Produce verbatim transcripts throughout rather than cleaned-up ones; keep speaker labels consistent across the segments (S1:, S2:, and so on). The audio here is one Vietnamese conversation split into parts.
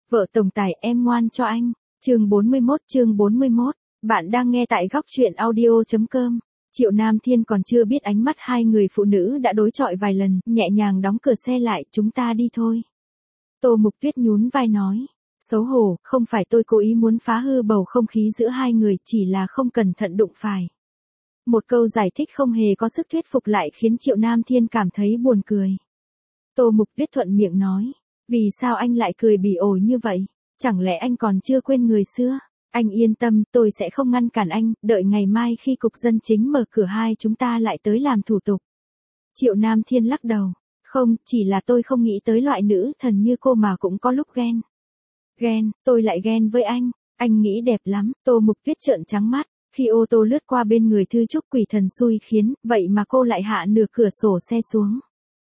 S1: Vợ tổng tài em ngoan cho anh. Chương bốn mươi mốt chương bốn mươi mốt, bạn đang nghe tại góc truyện audio.com. Triệu Nam Thiên còn chưa biết ánh mắt hai người phụ nữ đã đối chọi vài lần, nhẹ nhàng đóng cửa xe lại, chúng ta đi thôi. Tô Mục Tuyết nhún vai nói. Xấu hổ, không phải tôi cố ý muốn phá hư bầu không khí giữa hai người, chỉ là không cẩn thận đụng phải. Một câu giải thích không hề có sức thuyết phục lại khiến Triệu Nam Thiên cảm thấy buồn cười. Tô Mục Tuyết thuận miệng nói. Vì sao anh lại cười bỉ ổi như vậy? Chẳng lẽ anh còn chưa quên người xưa? Anh yên tâm, tôi sẽ không ngăn cản anh, đợi ngày mai khi cục dân chính mở cửa hai chúng ta lại tới làm thủ tục. Triệu Nam Thiên lắc đầu. Không, chỉ là tôi không nghĩ tới loại nữ thần như cô mà cũng có lúc ghen. Ghen, tôi lại ghen với anh. Anh nghĩ đẹp lắm. Tô Mục Tuyết trợn trắng mắt. Khi ô tô lướt qua bên người Thư Trúc quỷ thần xui khiến, vậy mà cô lại hạ nửa cửa sổ xe xuống.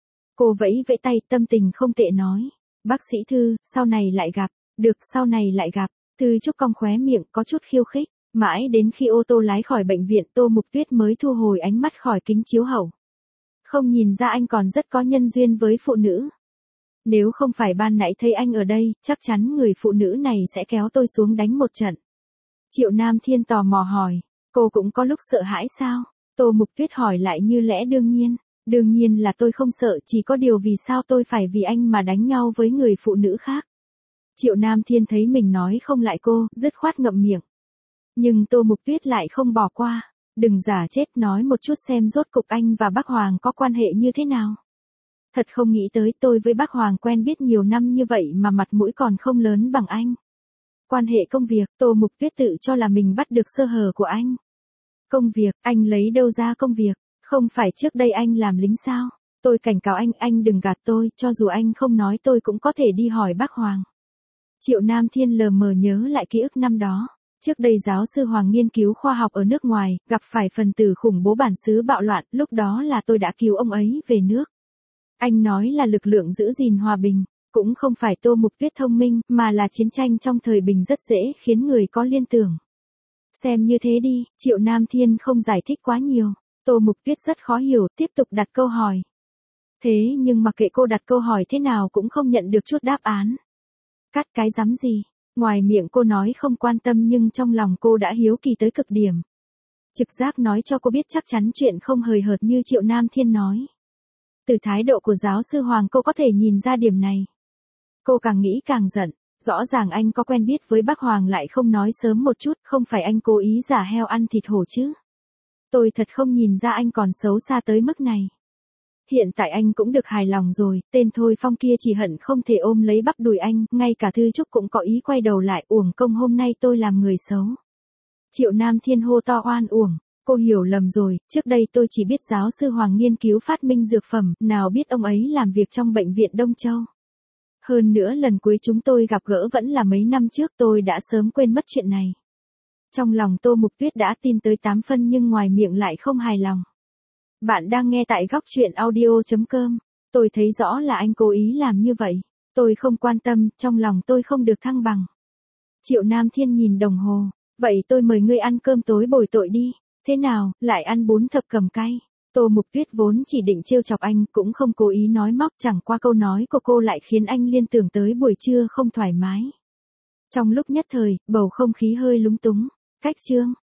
S1: Cô vẫy vẫy tay, tâm tình không tệ nói. Bác sĩ Thư, sau này lại gặp. Được, sau này lại gặp. Thư Trúc cong khóe miệng có chút khiêu khích. Mãi đến khi ô tô lái khỏi bệnh viện Tô Mục Tuyết mới thu hồi ánh mắt khỏi kính chiếu hậu. Không nhìn ra anh còn rất có nhân duyên với phụ nữ. Nếu không phải ban nãy thấy anh ở đây, chắc chắn người phụ nữ này sẽ kéo tôi xuống đánh một trận. Triệu Nam Thiên tò mò hỏi. Cô cũng có lúc sợ hãi sao? Tô Mục Tuyết hỏi lại như lẽ đương nhiên. Đương nhiên là tôi không sợ, chỉ có điều vì sao tôi phải vì anh mà đánh nhau với người phụ nữ khác. Triệu Nam Thiên thấy mình nói không lại cô, dứt khoát ngậm miệng. Nhưng Tô Mục Tuyết lại không bỏ qua. Đừng giả chết, nói một chút xem rốt cục anh và bác Hoàng có quan hệ như thế nào. Thật không nghĩ tới tôi với bác Hoàng quen biết nhiều năm như vậy mà mặt mũi còn không lớn bằng anh. Quan hệ công việc, Tô Mục Tuyết tự cho là mình bắt được sơ hở của anh. Công việc, anh lấy đâu ra công việc? Không phải trước đây anh làm lính sao? Tôi cảnh cáo anh, anh đừng gạt tôi, cho dù anh không nói tôi cũng có thể đi hỏi bác Hoàng. Triệu Nam Thiên lờ mờ nhớ lại ký ức năm đó. Trước đây giáo sư Hoàng nghiên cứu khoa học ở nước ngoài, gặp phải phần tử khủng bố bản xứ bạo loạn, lúc đó là tôi đã cứu ông ấy về nước. Anh nói là lực lượng giữ gìn hòa bình, cũng không phải Tô Mục Tuyết thông minh, mà là chiến tranh trong thời bình rất dễ khiến người có liên tưởng. Xem như thế đi, Triệu Nam Thiên không giải thích quá nhiều, Tô Mục Tuyết rất khó hiểu, tiếp tục đặt câu hỏi. Thế nhưng mặc kệ cô đặt câu hỏi thế nào cũng không nhận được chút đáp án. Cắt cái rắm gì? Ngoài miệng cô nói không quan tâm nhưng trong lòng cô đã hiếu kỳ tới cực điểm. Trực giác nói cho cô biết chắc chắn chuyện không hời hợt như Triệu Nam Thiên nói. Từ thái độ của giáo sư Hoàng cô có thể nhìn ra điểm này. Cô càng nghĩ càng giận, rõ ràng anh có quen biết với bác Hoàng lại không nói sớm một chút, không phải anh cố ý giả heo ăn thịt hổ chứ. Tôi thật không nhìn ra anh còn xấu xa tới mức này. Hiện tại anh cũng được hài lòng rồi, tên Thôi Phong kia chỉ hận không thể ôm lấy bắp đùi anh, ngay cả Thư Trúc cũng có ý quay đầu lại, uổng công hôm nay tôi làm người xấu. Triệu Nam Thiên hô to oan uổng, cô hiểu lầm rồi, trước đây tôi chỉ biết giáo sư Hoàng nghiên cứu phát minh dược phẩm, nào biết ông ấy làm việc trong bệnh viện Đông Châu. Hơn nữa lần cuối chúng tôi gặp gỡ vẫn là mấy năm trước, tôi đã sớm quên mất chuyện này. Trong lòng Tô Mục Tuyết đã tin tới tám phân nhưng ngoài miệng lại không hài lòng. Bạn đang nghe tại góc truyện audio.com. Tôi thấy rõ là anh cố ý làm như vậy. Tôi không quan tâm, trong lòng tôi không được thăng bằng. Triệu Nam Thiên nhìn đồng hồ. Vậy tôi mời ngươi ăn cơm tối bồi tội đi. Thế nào, lại ăn bún thập cẩm cay? Tô Mục Tuyết vốn chỉ định trêu chọc anh, cũng không cố ý nói móc, chẳng qua câu nói của cô lại khiến anh liên tưởng tới buổi trưa không thoải mái. Trong lúc nhất thời, bầu không khí hơi lúng túng. Cách chương.